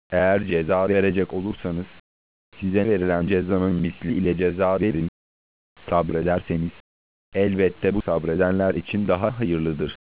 Eğer ceza verecek olursanız, size verilen cezanın misli ile ceza verin. Sabrederseniz, elbette bu sabredenler için daha hayırlıdır.